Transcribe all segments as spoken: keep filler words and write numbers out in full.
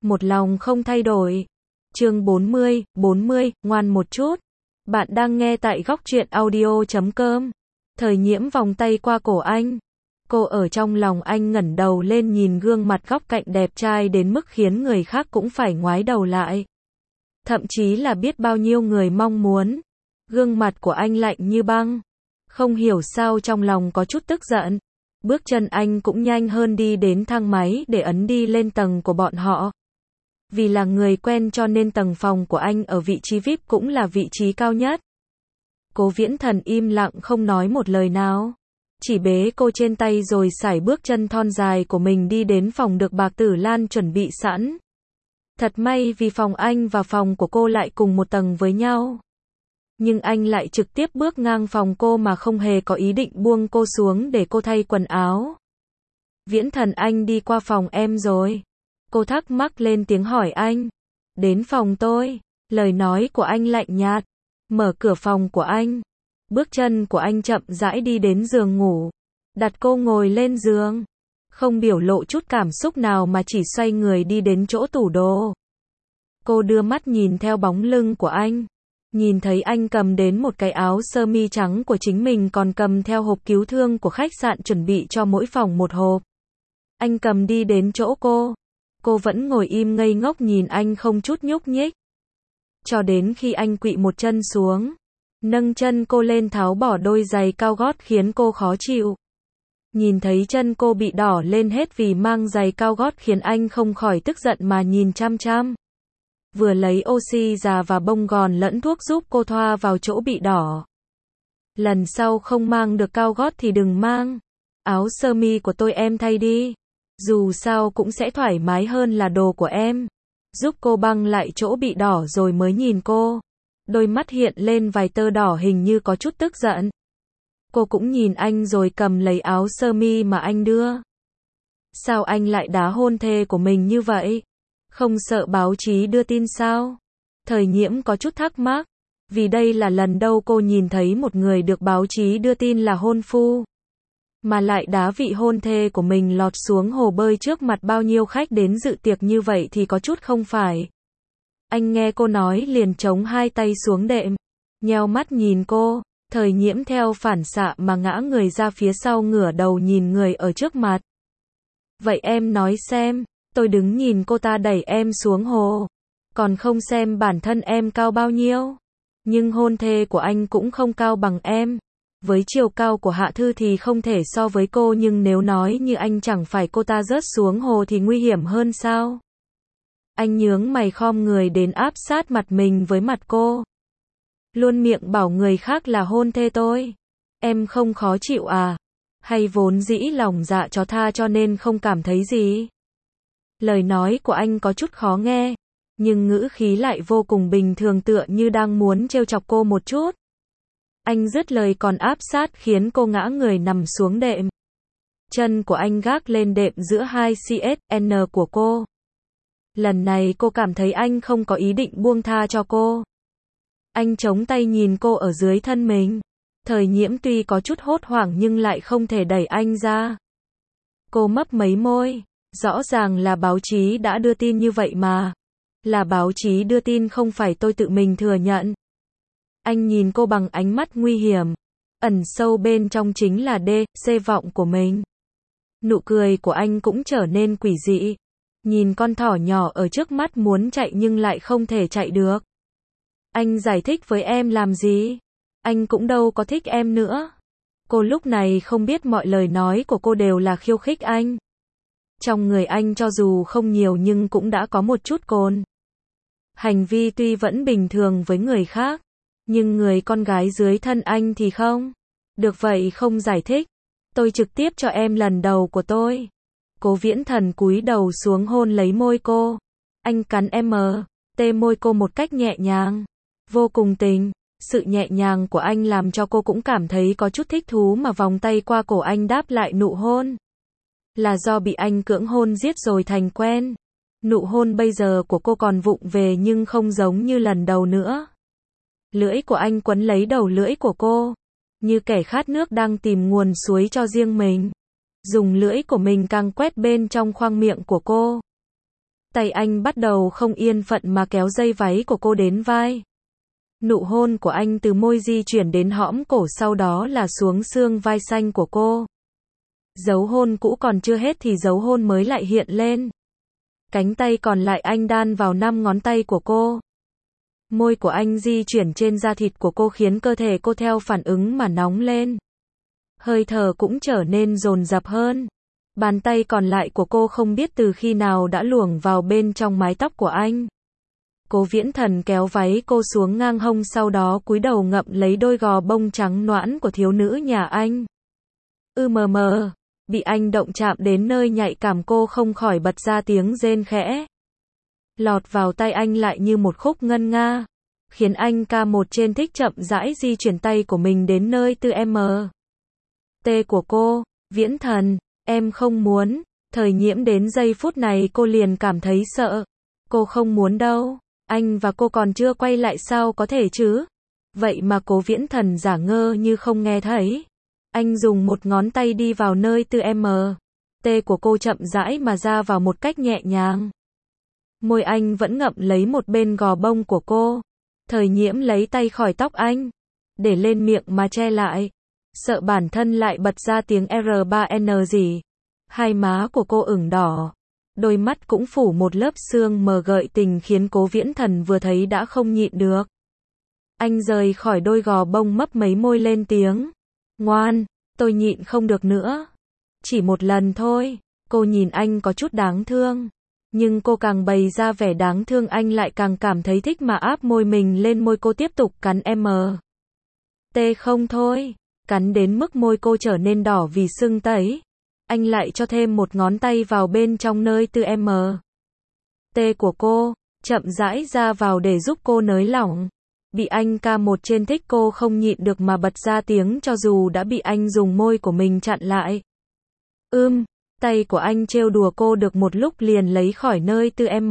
một lòng không thay đổi. Chương bốn mươi, bốn mươi, ngoan một chút. Bạn đang nghe tại góc truyện audio chấm com. Thời Nhiễm vòng tay qua cổ anh. Cô ở trong lòng anh ngẩng đầu lên nhìn gương mặt góc cạnh đẹp trai đến mức khiến người khác cũng phải ngoái đầu lại. Thậm chí là biết bao nhiêu người mong muốn. Gương mặt của anh lạnh như băng. Không hiểu sao trong lòng có chút tức giận. Bước chân anh cũng nhanh hơn đi đến thang máy để ấn đi lên tầng của bọn họ. Vì là người quen cho nên tầng phòng của anh ở vị trí vi ai pi cũng là vị trí cao nhất. Cố Viễn Thần im lặng không nói một lời nào. Chỉ bế cô trên tay rồi sải bước chân thon dài của mình đi đến phòng được Bạc Tử Lan chuẩn bị sẵn. Thật may vì phòng anh và phòng của cô lại cùng một tầng với nhau. Nhưng anh lại trực tiếp bước ngang phòng cô mà không hề có ý định buông cô xuống để cô thay quần áo. Viễn Thần, anh đi qua phòng em rồi. Cô thắc mắc lên tiếng hỏi anh. Đến phòng tôi. Lời nói của anh lạnh nhạt. Mở cửa phòng của anh. Bước chân của anh chậm rãi đi đến giường ngủ. Đặt cô ngồi lên giường. Không biểu lộ chút cảm xúc nào mà chỉ xoay người đi đến chỗ tủ đồ. Cô đưa mắt nhìn theo bóng lưng của anh. Nhìn thấy anh cầm đến một cái áo sơ mi trắng của chính mình còn cầm theo hộp cứu thương của khách sạn chuẩn bị cho mỗi phòng một hộp. Anh cầm đi đến chỗ cô. Cô vẫn ngồi im ngây ngốc nhìn anh không chút nhúc nhích. Cho đến khi anh quỵ một chân xuống. Nâng chân cô lên tháo bỏ đôi giày cao gót khiến cô khó chịu. Nhìn thấy chân cô bị đỏ lên hết vì mang giày cao gót khiến anh không khỏi tức giận mà nhìn chăm chăm. Vừa lấy oxy già và bông gòn lẫn thuốc giúp cô thoa vào chỗ bị đỏ. Lần sau không mang được cao gót thì đừng mang. Áo sơ mi của tôi em thay đi. Dù sao cũng sẽ thoải mái hơn là đồ của em. Giúp cô băng lại chỗ bị đỏ rồi mới nhìn cô. Đôi mắt hiện lên vài tơ đỏ hình như có chút tức giận. Cô cũng nhìn anh rồi cầm lấy áo sơ mi mà anh đưa. Sao anh lại đá hôn thê của mình như vậy? Không sợ báo chí đưa tin sao? Thời Nhiễm có chút thắc mắc. Vì đây là lần đầu cô nhìn thấy một người được báo chí đưa tin là hôn phu. Mà lại đá vị hôn thê của mình lọt xuống hồ bơi trước mặt bao nhiêu khách đến dự tiệc như vậy thì có chút không phải. Anh nghe cô nói liền chống hai tay xuống đệm. Nheo mắt nhìn cô. Thời Nhiễm theo phản xạ mà ngã người ra phía sau ngửa đầu nhìn người ở trước mặt. Vậy em nói xem. Tôi đứng nhìn cô ta đẩy em xuống hồ. Còn không xem bản thân em cao bao nhiêu. Nhưng hôn thê của anh cũng không cao bằng em. Với chiều cao của Hạ Thư thì không thể so với cô, nhưng nếu nói như anh chẳng phải cô ta rớt xuống hồ thì nguy hiểm hơn sao? Anh nhướng mày khom người đến áp sát mặt mình với mặt cô. Luôn miệng bảo người khác là hôn thê tôi. Em không khó chịu à? Hay vốn dĩ lòng dạ chó tha cho nên không cảm thấy gì? Lời nói của anh có chút khó nghe, nhưng ngữ khí lại vô cùng bình thường tựa như đang muốn trêu chọc cô một chút. Anh dứt lời còn áp sát khiến cô ngã người nằm xuống đệm. Chân của anh gác lên đệm giữa hai xê ét en của cô. Lần này cô cảm thấy anh không có ý định buông tha cho cô. Anh chống tay nhìn cô ở dưới thân mình. Thời Nhiễm tuy có chút hốt hoảng nhưng lại không thể đẩy anh ra. Cô mấp mấy môi. Rõ ràng là báo chí đã đưa tin như vậy mà. Là báo chí đưa tin không phải tôi tự mình thừa nhận. Anh nhìn cô bằng ánh mắt nguy hiểm. Ẩn sâu bên trong chính là đê xê vọng của mình. Nụ cười của anh cũng trở nên quỷ dị. Nhìn con thỏ nhỏ ở trước mắt muốn chạy nhưng lại không thể chạy được. Anh giải thích với em làm gì? Anh cũng đâu có thích em nữa. Cô lúc này không biết mọi lời nói của cô đều là khiêu khích anh. Trong người anh cho dù không nhiều nhưng cũng đã có một chút cồn. Hành vi tuy vẫn bình thường với người khác, nhưng người con gái dưới thân anh thì không. Được vậy không giải thích. Tôi trực tiếp cho em lần đầu của tôi. Cố Viễn Thần cúi đầu xuống hôn lấy môi cô. Anh cắn em mờ, tê môi cô một cách nhẹ nhàng. Vô cùng tình. Sự nhẹ nhàng của anh làm cho cô cũng cảm thấy có chút thích thú mà vòng tay qua cổ anh đáp lại nụ hôn. Là do bị anh cưỡng hôn giết rồi thành quen. Nụ hôn bây giờ của cô còn vụng về nhưng không giống như lần đầu nữa. Lưỡi của anh quấn lấy đầu lưỡi của cô. Như kẻ khát nước đang tìm nguồn suối cho riêng mình. Dùng lưỡi của mình càng quét bên trong khoang miệng của cô. Tay anh bắt đầu không yên phận mà kéo dây váy của cô đến vai. Nụ hôn của anh từ môi di chuyển đến hõm cổ, sau đó là xuống xương vai xanh của cô. Dấu hôn cũ còn chưa hết thì dấu hôn mới lại hiện lên. Cánh tay còn lại anh đan vào năm ngón tay của cô. Môi của anh di chuyển trên da thịt của cô khiến cơ thể cô theo phản ứng mà nóng lên. Hơi thở cũng trở nên dồn dập hơn. Bàn tay còn lại của cô không biết từ khi nào đã luồn vào bên trong mái tóc của anh. Cố Viễn Thần kéo váy cô xuống ngang hông, sau đó cúi đầu ngậm lấy đôi gò bông trắng nõn của thiếu nữ nhà anh. Ư mờ mờ, bị anh động chạm đến nơi nhạy cảm, cô không khỏi bật ra tiếng rên khẽ. Lọt vào tay anh lại như một khúc ngân nga, khiến anh ca một trên thích chậm rãi di chuyển tay của mình đến nơi tư em. T của cô. Viễn Thần, em không muốn. Thời Nhiễm đến giây phút này cô liền cảm thấy sợ. Cô không muốn đâu. Anh và cô còn chưa quay lại sao có thể chứ? Vậy mà Cố Viễn Thần giả ngơ như không nghe thấy. Anh dùng một ngón tay đi vào nơi tư em. T của cô chậm rãi mà ra vào một cách nhẹ nhàng. Môi anh vẫn ngậm lấy một bên gò bông của cô. Thời Nhiễm lấy tay khỏi tóc anh, để lên miệng mà che lại. Sợ bản thân lại bật ra tiếng R ba N gì. Hai má của cô ửng đỏ. Đôi mắt cũng phủ một lớp sương mờ gợi tình khiến Cố Viễn Thần vừa thấy đã không nhịn được. Anh rời khỏi đôi gò bông mấp mấy môi lên tiếng. Ngoan, tôi nhịn không được nữa. Chỉ một lần thôi. Cô nhìn anh có chút đáng thương. Nhưng cô càng bày ra vẻ đáng thương anh lại càng cảm thấy thích mà áp môi mình lên môi cô, tiếp tục cắn M. T không thôi. Cắn đến mức môi cô trở nên đỏ vì sưng tấy. Anh lại cho thêm một ngón tay vào bên trong nơi tư em. T của cô, chậm rãi ra vào để giúp cô nới lỏng. Bị anh ca một trên thích cô không nhịn được mà bật ra tiếng cho dù đã bị anh dùng môi của mình chặn lại. Ưm, tay của anh trêu đùa cô được một lúc liền lấy khỏi nơi tư em.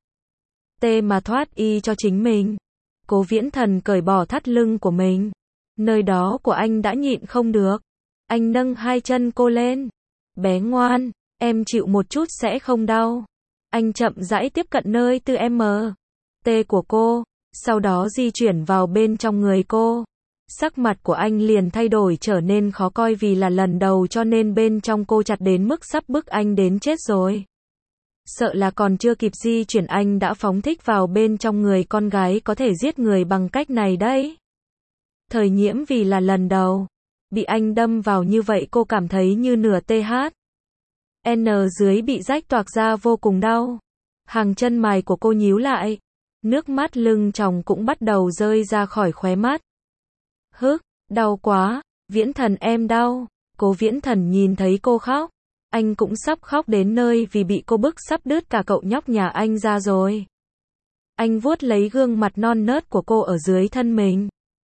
T mà thoát y cho chính mình. Cố Viễn Thần cởi bỏ thắt lưng của mình. Nơi đó của anh đã nhịn không được. Anh nâng hai chân cô lên. Bé ngoan, em chịu một chút sẽ không đau. Anh chậm rãi tiếp cận nơi tư em. T của cô, sau đó di chuyển vào bên trong người cô. Sắc mặt của anh liền thay đổi trở nên khó coi vì là lần đầu cho nên bên trong cô chặt đến mức sắp bức anh đến chết rồi. Sợ là còn chưa kịp di chuyển anh đã phóng thích vào bên trong người con gái có thể giết người bằng cách này đấy. Thời Nhiễm vì là lần đầu bị anh đâm vào như vậy cô cảm thấy như nửa th. N dưới bị rách toạc ra vô cùng đau. Hàng chân mày của cô nhíu lại. Nước mắt lưng tròng cũng bắt đầu rơi ra khỏi khóe mắt. Hức, đau quá. Viễn Thần em đau. Cố Viễn Thần nhìn thấy cô khóc. Anh cũng sắp khóc đến nơi vì bị cô bức sắp đứt cả cậu nhóc nhà anh ra rồi. Anh vuốt lấy gương mặt non nớt của cô ở dưới thân mình.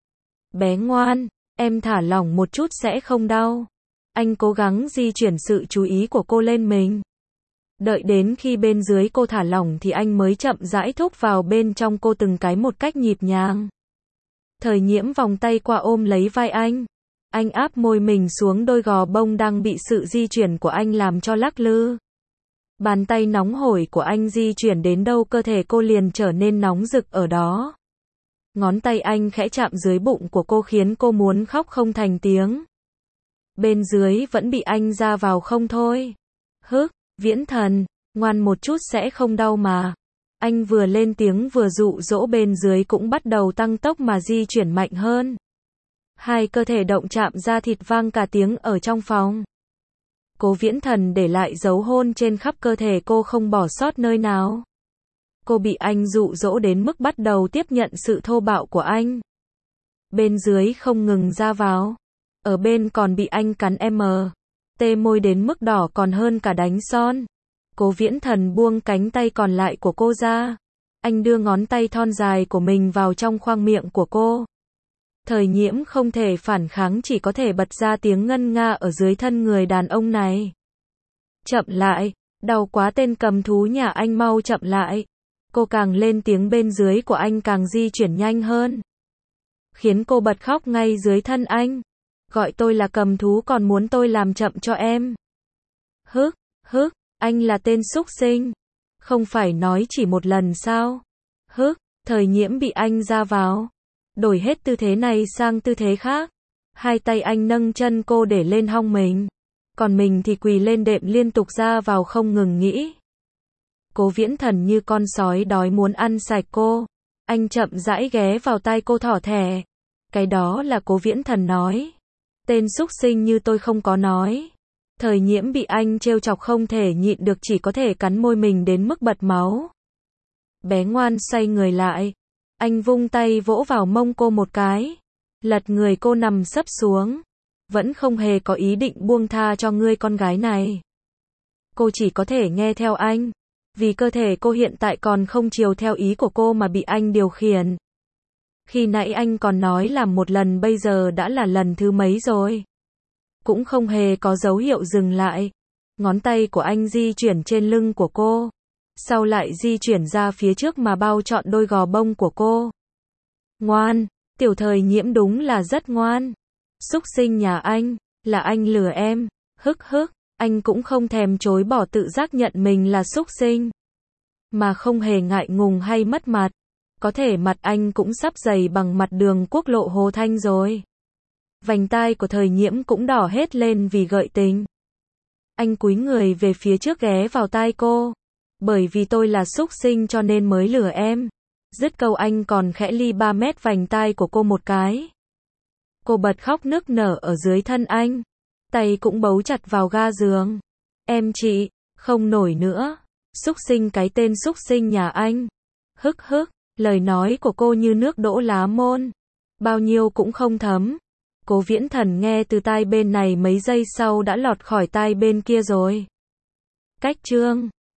Bé ngoan, em thả lỏng một chút sẽ không đau. Anh cố gắng di chuyển sự chú ý của cô lên mình. Đợi đến khi bên dưới cô thả lỏng thì anh mới chậm rãi thúc vào bên trong cô từng cái một cách nhịp nhàng. Thời Nhiễm vòng tay qua ôm lấy vai anh. Anh áp môi mình xuống đôi gò bông đang bị sự di chuyển của anh làm cho lắc lư. Bàn tay nóng hổi của anh di chuyển đến đâu cơ thể cô liền trở nên nóng rực ở đó. Ngón tay anh khẽ chạm dưới bụng của cô khiến cô muốn khóc không thành tiếng. Bên dưới vẫn bị anh ra vào không thôi. Hức, Viễn Thần, ngoan một chút sẽ không đau mà. Anh vừa lên tiếng vừa dụ dỗ, bên dưới cũng bắt đầu tăng tốc mà di chuyển mạnh hơn. Hai cơ thể động chạm ra thịt vang cả tiếng ở trong phòng. Cố Viễn Thần để lại dấu hôn trên khắp cơ thể cô không bỏ sót nơi nào. Cô bị anh dụ dỗ đến mức bắt đầu tiếp nhận sự thô bạo của anh. Bên dưới không ngừng ra vào. Ở bên còn bị anh cắn M. T môi đến mức đỏ còn hơn cả đánh son. Cố Viễn Thần buông cánh tay còn lại của cô ra. Anh đưa ngón tay thon dài của mình vào trong khoang miệng của cô. Thời Nhiễm không thể phản kháng, chỉ có thể bật ra tiếng ngân nga ở dưới thân người đàn ông này. Chậm lại, đau quá, tên cầm thú nhà anh mau chậm lại. Cô càng lên tiếng bên dưới của anh càng di chuyển nhanh hơn. Khiến cô bật khóc ngay dưới thân anh. Gọi tôi là cầm thú còn muốn tôi làm chậm cho em. Hức, hức, anh là tên súc sinh. Không phải nói chỉ một lần sao? Hức, Thời Nhiễm bị anh ra vào. Đổi hết tư thế này sang tư thế khác. Hai tay anh nâng chân cô để lên hông mình. Còn mình thì quỳ lên đệm liên tục ra vào không ngừng nghĩ. Cố Viễn Thần như con sói đói muốn ăn sạch cô. Anh chậm rãi ghé vào tai cô thỏ thẻ. Cái đó là Cố Viễn Thần nói. Tên súc sinh như tôi không có nói. Thời Nhiễm bị anh trêu chọc không thể nhịn được chỉ có thể cắn môi mình đến mức bật máu. Bé ngoan xoay người lại. Anh vung tay vỗ vào mông cô một cái. Lật người cô nằm sấp xuống. Vẫn không hề có ý định buông tha cho ngươi con gái này. Cô chỉ có thể nghe theo anh. Vì cơ thể cô hiện tại còn không chiều theo ý của cô mà bị anh điều khiển. Khi nãy anh còn nói làm một lần bây giờ đã là lần thứ mấy rồi. Cũng không hề có dấu hiệu dừng lại. Ngón tay của anh di chuyển trên lưng của cô. Sau lại di chuyển ra phía trước mà bao trọn đôi gò bông của cô. Ngoan, Tiểu Thời Nhiễm đúng là rất ngoan. Súc sinh nhà anh, là anh lừa em. Hức hức, anh cũng không thèm chối bỏ tự giác nhận mình là súc sinh. Mà không hề ngại ngùng hay mất mặt. Có thể mặt anh cũng sắp dày bằng mặt đường quốc lộ Hồ Thanh rồi. Vành tai của Thời Nhiễm cũng đỏ hết lên vì gợi tình. Anh cúi người về phía trước ghé vào tai cô. Bởi vì tôi là súc sinh cho nên mới lừa em. Dứt câu anh còn khẽ li ba mét vành tai của cô một cái. Cô bật khóc nức nở ở dưới thân anh. Tay cũng bấu chặt vào ga giường. Em chị, không nổi nữa. Súc sinh cái tên súc sinh nhà anh. Hức hức, lời nói của cô như nước đổ lá môn. Bao nhiêu cũng không thấm. Cố Viễn Thần nghe từ tai bên này mấy giây sau đã lọt khỏi tai bên kia rồi. Cách chương